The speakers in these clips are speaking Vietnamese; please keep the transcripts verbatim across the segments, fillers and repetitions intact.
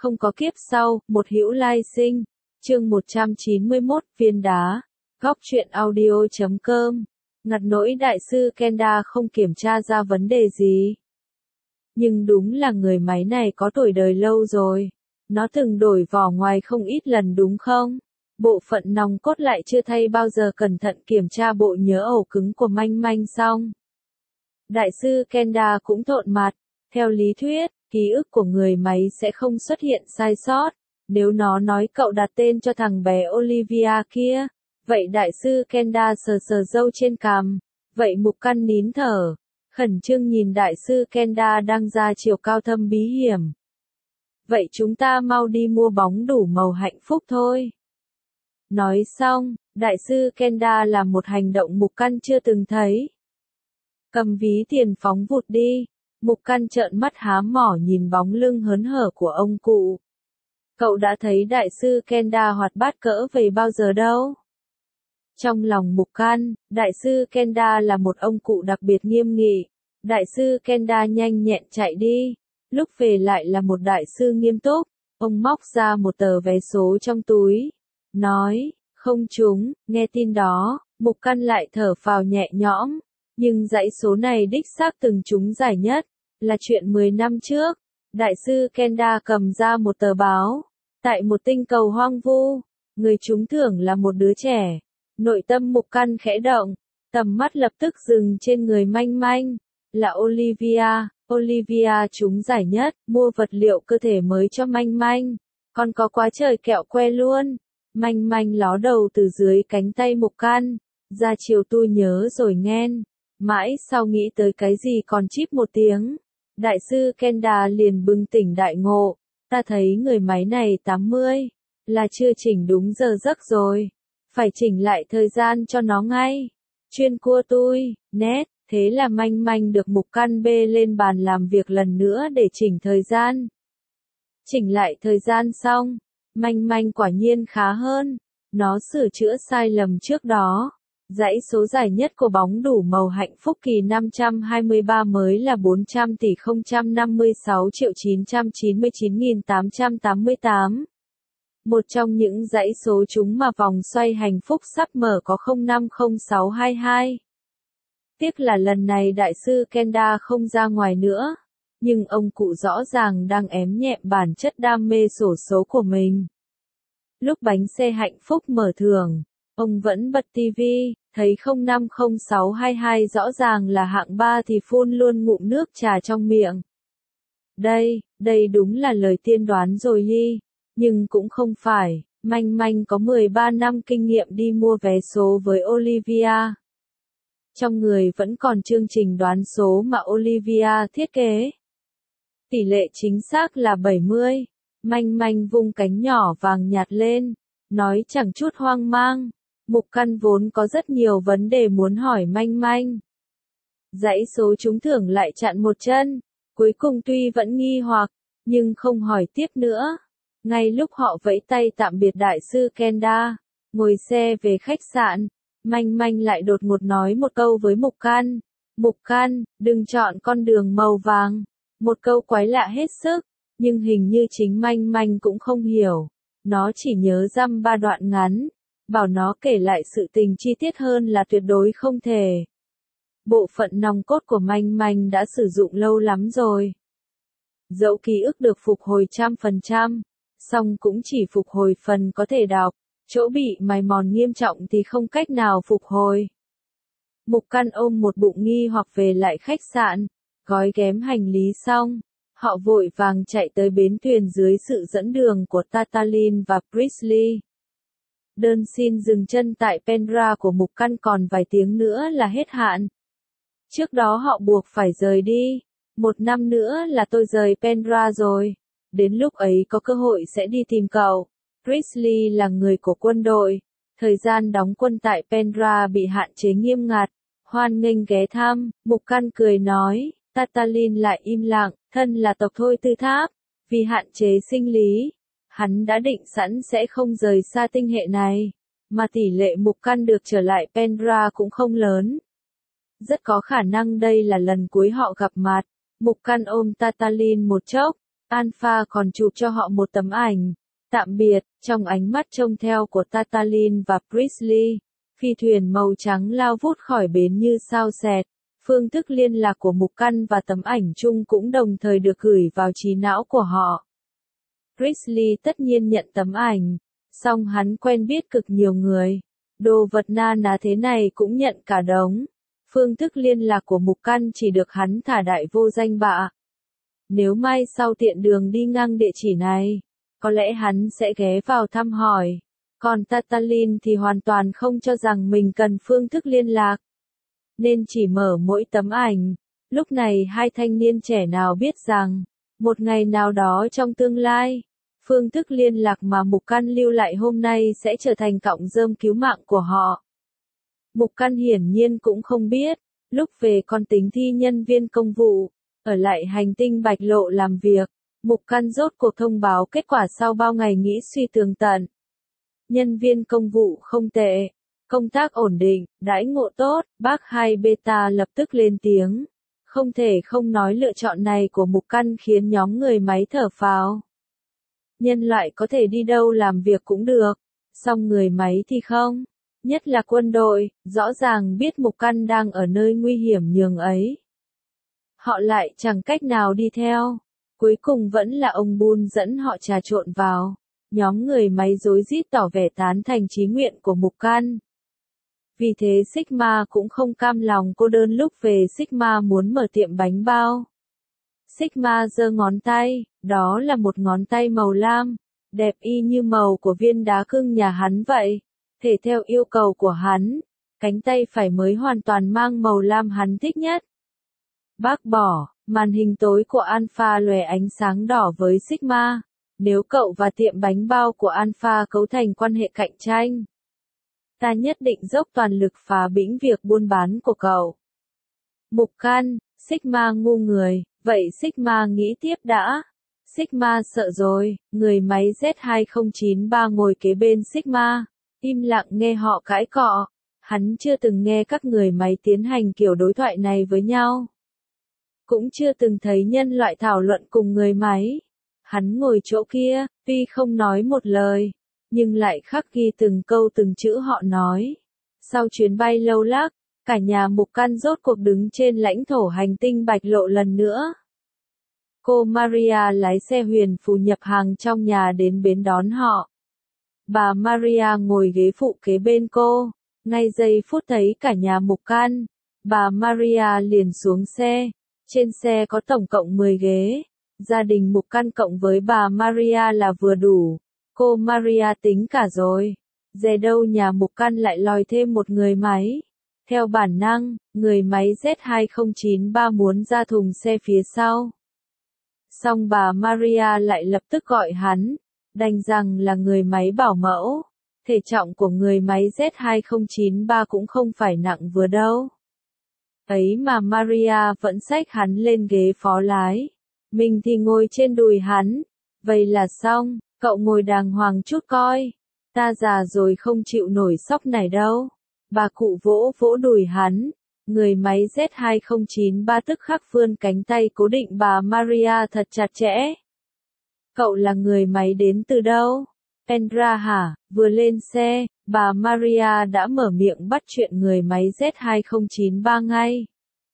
không có kiếp sau, một hữu lai sinh. Chương một trăm chín mươi mốt, viên đá. Góc truyện audio chấm com. Ngặt nỗi đại sư Kenda không kiểm tra ra vấn đề gì. Nhưng đúng là người máy này có tuổi đời lâu rồi. Nó từng đổi vỏ ngoài không ít lần đúng không? Bộ phận nòng cốt lại chưa thay bao giờ cẩn thận kiểm tra bộ nhớ ổ cứng của manh manh xong. Đại sư Kenda cũng thộn mặt. Theo lý thuyết, ký ức của người máy sẽ không xuất hiện sai sót. Nếu nó nói cậu đặt tên cho thằng bé Olivia kia, vậy đại sư Kenda sờ sờ râu trên cằm. Vậy Mục Căn nín thở, khẩn trương nhìn đại sư Kenda đang ra chiều cao thâm bí hiểm. Vậy chúng ta mau đi mua bóng đủ màu hạnh phúc thôi. Nói xong, đại sư Kenda làm một hành động Mục Căn chưa từng thấy. Cầm ví tiền phóng vụt đi. Mục Căn trợn mắt há mỏ nhìn bóng lưng hớn hở của ông cụ. Cậu đã thấy đại sư Kenda hoạt bát cỡ về bao giờ đâu? Trong lòng Mục Căn, đại sư Kenda là một ông cụ đặc biệt nghiêm nghị. Đại sư Kenda nhanh nhẹn chạy đi. Lúc về lại là một đại sư nghiêm túc. Ông móc ra một tờ vé số trong túi. Nói, không trúng, nghe tin đó, Mục Căn lại thở phào nhẹ nhõm. Nhưng dãy số này đích xác từng trúng giải nhất. Là chuyện mười năm trước. Đại sư Kenda cầm ra một tờ báo. Tại một tinh cầu hoang vu, người trúng thưởng là một đứa trẻ. Nội tâm Mục Căn khẽ động, tầm mắt lập tức dừng trên người manh manh. Là Olivia. Olivia trúng giải nhất, mua vật liệu cơ thể mới cho manh manh. Còn có quá trời kẹo que luôn. Manh manh ló đầu từ dưới cánh tay Mục Căn. Ra chiều tôi nhớ rồi nghen. Mãi sau nghĩ tới cái gì còn chíp một tiếng. Đại sư Kenda liền bừng tỉnh đại ngộ. Ta thấy người máy này tám mươi. Là chưa chỉnh đúng giờ giấc rồi. Phải chỉnh lại thời gian cho nó ngay. Chuyên cua tôi, nét. Thế là manh manh được Mục Căn bê lên bàn làm việc lần nữa để chỉnh thời gian. Chỉnh lại thời gian xong. Manh manh quả nhiên khá hơn. Nó sửa chữa sai lầm trước đó. Dãy số giải nhất của bóng đủ màu hạnh phúc kỳ năm trăm hai mươi ba mới là bốn trăm tỷ không trăm năm mươi sáu triệu chín trăm chín mươi chín nghìn tám trăm tám mươi tám. Một trong những dãy số trúng mà vòng xoay hạnh phúc sắp mở có không năm không sáu hai hai. Tiếc là lần này đại sư Kenda không ra ngoài nữa. Nhưng ông cụ rõ ràng đang ém nhẹm bản chất đam mê xổ số của mình. Lúc bánh xe hạnh phúc mở thưởng, ông vẫn bật tivi, thấy không năm không sáu hai hai rõ ràng là hạng ba thì phun luôn ngụm nước trà trong miệng. Đây, đây đúng là lời tiên đoán rồi hi. Nhưng cũng không phải, manh manh có mười ba năm kinh nghiệm đi mua vé số với Olivia. Trong người vẫn còn chương trình đoán số mà Olivia thiết kế. Tỷ lệ chính xác là bảy mươi. Manh manh vung cánh nhỏ vàng nhạt lên, nói chẳng chút hoang mang. Mục Căn vốn có rất nhiều vấn đề muốn hỏi manh manh. Dãy số trúng thưởng lại chặn một chân. Cuối cùng tuy vẫn nghi hoặc, nhưng không hỏi tiếp nữa. Ngay lúc họ vẫy tay tạm biệt đại sư Kenda, ngồi xe về khách sạn, manh manh lại đột ngột nói một câu với Mục Căn. Mục Căn, đừng chọn con đường màu vàng. Một câu quái lạ hết sức, nhưng hình như chính manh manh cũng không hiểu. Nó chỉ nhớ dăm ba đoạn ngắn. Bảo nó kể lại sự tình chi tiết hơn là tuyệt đối không thể. Bộ phận nòng cốt của manh manh đã sử dụng lâu lắm rồi. Dẫu ký ức được phục hồi trăm phần trăm, song cũng chỉ phục hồi phần có thể đọc, chỗ bị mài mòn nghiêm trọng thì không cách nào phục hồi. Mục Căn ôm một bụng nghi hoặc về lại khách sạn, gói ghém hành lý xong, họ vội vàng chạy tới bến thuyền dưới sự dẫn đường của Tatalin và Priestley. Đơn xin dừng chân tại Pendra của Mục Căn còn vài tiếng nữa là hết hạn. Trước đó họ buộc phải rời đi. Một năm nữa là tôi rời Pendra rồi. Đến lúc ấy có cơ hội sẽ đi tìm cậu. Priestley là người của quân đội. Thời gian đóng quân tại Pendra bị hạn chế nghiêm ngặt. Hoan nghênh ghé thăm, Mục Căn cười nói. Tatalin lại im lặng, thân là tộc Thôi Tư Tháp. Vì hạn chế sinh lý, hắn đã định sẵn sẽ không rời xa tinh hệ này, mà tỷ lệ Mục Căn được trở lại Pendra cũng không lớn. Rất có khả năng đây là lần cuối họ gặp mặt. Mục Căn ôm Tatalin một chốc, Alpha còn chụp cho họ một tấm ảnh. Tạm biệt, trong ánh mắt trông theo của Tatalin và Priestley, phi thuyền màu trắng lao vút khỏi bến như sao xẹt. Phương thức liên lạc của Mục Căn và tấm ảnh chung cũng đồng thời được gửi vào trí não của họ. Priestley tất nhiên nhận tấm ảnh, song hắn quen biết cực nhiều người. Đồ vật na ná thế này cũng nhận cả đống. Phương thức liên lạc của Mục Căn chỉ được hắn thả đại vô danh bạ. Nếu mai sau tiện đường đi ngang địa chỉ này, có lẽ hắn sẽ ghé vào thăm hỏi. Còn Tatalin thì hoàn toàn không cho rằng mình cần phương thức liên lạc, nên chỉ mở mỗi tấm ảnh. Lúc này hai thanh niên trẻ nào biết rằng, một ngày nào đó trong tương lai, phương thức liên lạc mà Mục Căn lưu lại hôm nay sẽ trở thành cọng rơm cứu mạng của họ. Mục Căn hiển nhiên cũng không biết, lúc về con tính thi nhân viên công vụ, ở lại hành tinh Bạch Lộ làm việc, Mục Căn rốt cuộc thông báo kết quả sau bao ngày nghĩ suy tường tận. Nhân viên công vụ không tệ, công tác ổn định, đãi ngộ tốt, bác hai Beta lập tức lên tiếng. Không thể không nói lựa chọn này của Mục Căn khiến nhóm người máy thở phào. Nhân loại có thể đi đâu làm việc cũng được, song người máy thì không. Nhất là quân đội, rõ ràng biết Mục Căn đang ở nơi nguy hiểm nhường ấy. Họ lại chẳng cách nào đi theo. Cuối cùng vẫn là ông Bun dẫn họ trà trộn vào. Nhóm người máy rối rít tỏ vẻ tán thành chí nguyện của Mục Căn. Vì thế Sigma cũng không cam lòng cô đơn lúc về Sigma muốn mở tiệm bánh bao. Sigma giơ ngón tay, đó là một ngón tay màu lam, đẹp y như màu của viên đá cưng nhà hắn vậy. Thể theo yêu cầu của hắn, cánh tay phải mới hoàn toàn mang màu lam hắn thích nhất. Bác bỏ, màn hình tối của Alpha lòe ánh sáng đỏ với Sigma. Nếu cậu và tiệm bánh bao của Alpha cấu thành quan hệ cạnh tranh, ta nhất định dốc toàn lực phá bĩnh việc buôn bán của cậu. Mục Căn, Sigma ngu người, vậy Sigma nghĩ tiếp đã. Sigma sợ rồi, người máy Z hai không chín ba ngồi kế bên Sigma, im lặng nghe họ cãi cọ. Hắn chưa từng nghe các người máy tiến hành kiểu đối thoại này với nhau. Cũng chưa từng thấy nhân loại thảo luận cùng người máy. Hắn ngồi chỗ kia, tuy không nói một lời, nhưng lại khắc ghi từng câu từng chữ họ nói. Sau chuyến bay lâu lắc, cả nhà Mục Căn rốt cuộc đứng trên lãnh thổ hành tinh Bạch Lộ lần nữa. Cô Maria lái xe huyền phù nhập hàng trong nhà đến bến đón họ. Bà Maria ngồi ghế phụ kế bên cô, ngay giây phút thấy cả nhà Mục Căn, bà Maria liền xuống xe. Trên xe có tổng cộng mười ghế. Gia đình Mục Căn cộng với bà Maria là vừa đủ. Cô Maria tính cả rồi. Dè đâu nhà Mục Căn lại lòi thêm một người máy. Theo bản năng, người máy Z hai không chín ba muốn ra thùng xe phía sau. Song bà Maria lại lập tức gọi hắn, đành rằng là người máy bảo mẫu. Thể trọng của người máy Z hai không chín ba cũng không phải nặng vừa đâu. Ấy mà Maria vẫn xách hắn lên ghế phó lái. Mình thì ngồi trên đùi hắn. Vậy là xong, cậu ngồi đàng hoàng chút coi. Ta già rồi không chịu nổi sóc này đâu. Bà cụ vỗ vỗ đùi hắn. Người máy Z hai không chín ba tức khắc vươn cánh tay cố định bà Maria thật chặt chẽ. Cậu là người máy đến từ đâu? Pendra hả? Vừa lên xe, bà Maria đã mở miệng bắt chuyện người máy Z hai không chín ba ngay.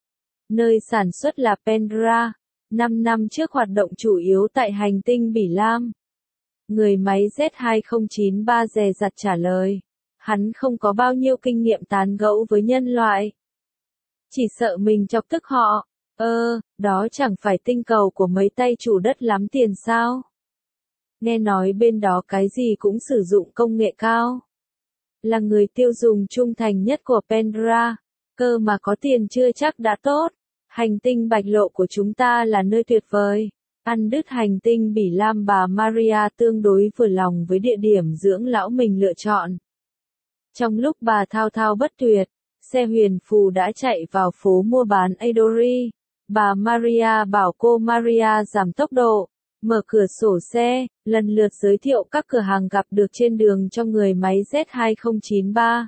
Nơi sản xuất là Pendra. Năm năm trước hoạt động chủ yếu tại hành tinh Bỉ Lam. Người máy Z hai không chín ba dè dặt trả lời. Hắn không có bao nhiêu kinh nghiệm tán gẫu với nhân loại. Chỉ sợ mình chọc tức họ. Ơ, đó chẳng phải tinh cầu của mấy tay chủ đất lắm tiền sao? Nghe nói bên đó cái gì cũng sử dụng công nghệ cao. Là người tiêu dùng trung thành nhất của Pendra. Cơ mà có tiền chưa chắc đã tốt. Hành tinh Bạch Lộ của chúng ta là nơi tuyệt vời. Ăn đứt hành tinh Bỉ Lam bà Maria tương đối vừa lòng với địa điểm dưỡng lão mình lựa chọn. Trong lúc bà thao thao bất tuyệt, xe huyền phù đã chạy vào phố mua bán Adori. Bà Maria bảo cô Maria giảm tốc độ, mở cửa sổ xe, lần lượt giới thiệu các cửa hàng gặp được trên đường cho người máy Z hai không chín ba.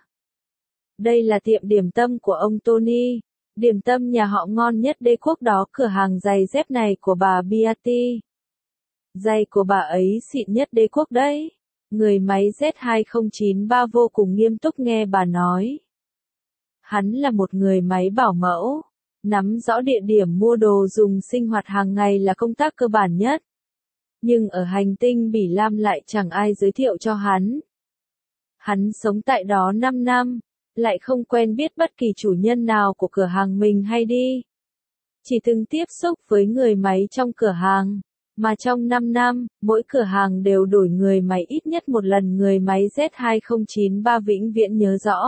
Đây là tiệm điểm tâm của ông Tony. Điểm tâm nhà họ ngon nhất đế quốc đó, cửa hàng giày dép này của bà Beatty. Giày của bà ấy xịn nhất đế quốc đấy. Người máy Z hai không chín ba vô cùng nghiêm túc nghe bà nói. Hắn là một người máy bảo mẫu. Nắm rõ địa điểm mua đồ dùng sinh hoạt hàng ngày là công tác cơ bản nhất. Nhưng ở hành tinh Bỉ Lam lại chẳng ai giới thiệu cho hắn. Hắn sống tại đó năm năm, lại không quen biết bất kỳ chủ nhân nào của cửa hàng mình hay đi. Chỉ từng tiếp xúc với người máy trong cửa hàng, mà trong năm năm, mỗi cửa hàng đều đổi người máy ít nhất một lần. Người máy Z hai không chín ba vĩnh viễn nhớ rõ.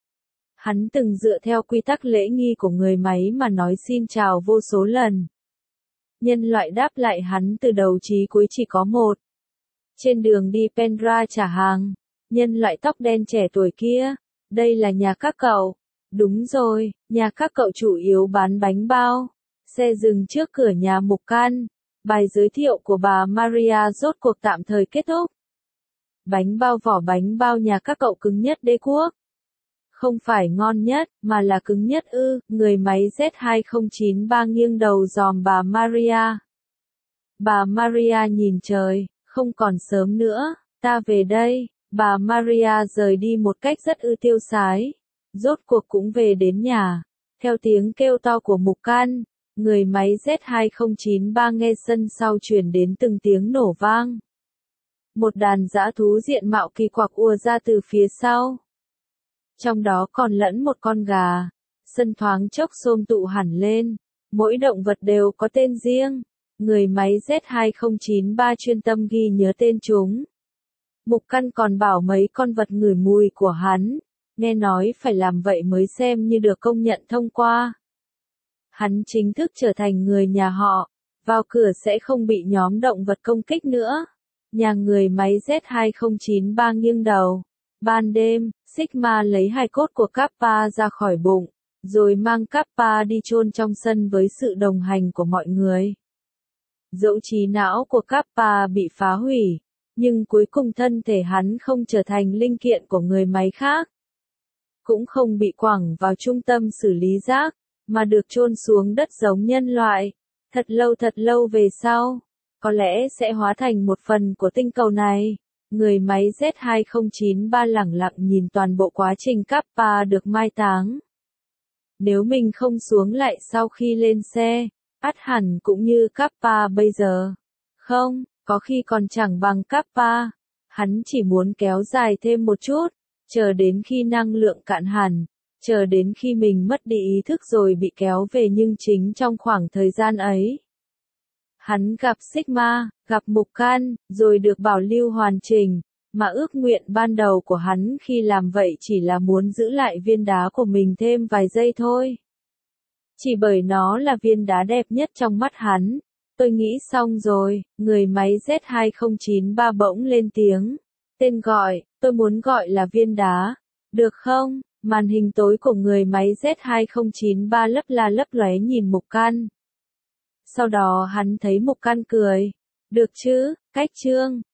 Hắn từng dựa theo quy tắc lễ nghi của người máy mà nói xin chào vô số lần. Nhân loại đáp lại hắn từ đầu chí cuối chỉ có một. Trên đường đi Pendra trả hàng, nhân loại tóc đen trẻ tuổi kia, đây là nhà các cậu. Đúng rồi, nhà các cậu chủ yếu bán bánh bao. Xe dừng trước cửa nhà Mục Can. Bài giới thiệu của bà Maria rốt cuộc tạm thời kết thúc. Bánh bao vỏ bánh bao nhà các cậu cứng nhất đế quốc. Không phải ngon nhất, mà là cứng nhất ư. Người máy Z hai không chín ba nghiêng đầu dòm bà Maria. Bà Maria nhìn trời, không còn sớm nữa, ta về đây. Bà Maria rời đi một cách rất ư tiêu sái. Rốt cuộc cũng về đến nhà. Theo tiếng kêu to của Mục Can, người máy Z hai không chín ba nghe sân sau truyền đến từng tiếng nổ vang. Một đàn dã thú diện mạo kỳ quặc ùa ra từ phía sau. Trong đó còn lẫn một con gà. Sân thoáng chốc xôm tụ hẳn lên. Mỗi động vật đều có tên riêng. Người máy Z hai không chín ba chuyên tâm ghi nhớ tên chúng. Mục Căn còn bảo mấy con vật ngửi mùi của hắn. Nghe nói phải làm vậy mới xem như được công nhận thông qua. Hắn chính thức trở thành người nhà họ. Vào cửa sẽ không bị nhóm động vật công kích nữa. Nhà người máy Z hai không chín ba nghiêng đầu. Ban đêm, Sigma lấy hài cốt của Kappa ra khỏi bụng, rồi mang Kappa đi chôn trong sân với sự đồng hành của mọi người. Dẫu trí não của Kappa bị phá hủy, nhưng cuối cùng thân thể hắn không trở thành linh kiện của người máy khác. Cũng không bị quẳng vào trung tâm xử lý rác, mà được chôn xuống đất giống nhân loại. Thật lâu thật lâu về sau, có lẽ sẽ hóa thành một phần của tinh cầu này. Người máy Z hai không chín ba lẳng lặng nhìn toàn bộ quá trình Kappa được mai táng. Nếu mình không xuống lại sau khi lên xe, ắt hẳn cũng như Kappa bây giờ. Không, có khi còn chẳng bằng Kappa. Hắn chỉ muốn kéo dài thêm một chút, chờ đến khi năng lượng cạn hẳn, chờ đến khi mình mất đi ý thức rồi bị kéo về, nhưng chính trong khoảng thời gian ấy. Hắn gặp Sigma, gặp Mục Can, rồi được bảo lưu hoàn chỉnh, mà ước nguyện ban đầu của hắn khi làm vậy chỉ là muốn giữ lại viên đá của mình thêm vài giây thôi. Chỉ bởi nó là viên đá đẹp nhất trong mắt hắn. Tôi nghĩ xong rồi, người máy Z hai không chín ba bỗng lên tiếng. Tên gọi, tôi muốn gọi là viên đá. Được không? Màn hình tối của người máy Z hai không chín ba lấp la lấp lóe nhìn Mục Can. Sau đó hắn thấy Mục Can cười. Được chứ, cách chương.